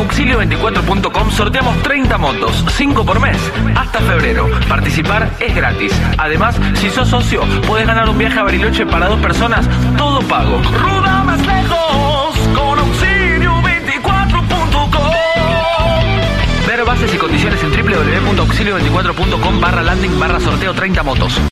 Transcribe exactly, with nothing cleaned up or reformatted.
auxilio veinticuatro punto com sorteamos treinta motos, cinco por mes, hasta febrero. Participar es gratis. Además, si sos socio, podés ganar un viaje a Bariloche para dos personas, todo pago. ¡Ruda más lejos con auxilio veinticuatro punto com! Ver bases y condiciones en w w w punto auxilio veinticuatro punto com barra landing barra sorteo treinta motos.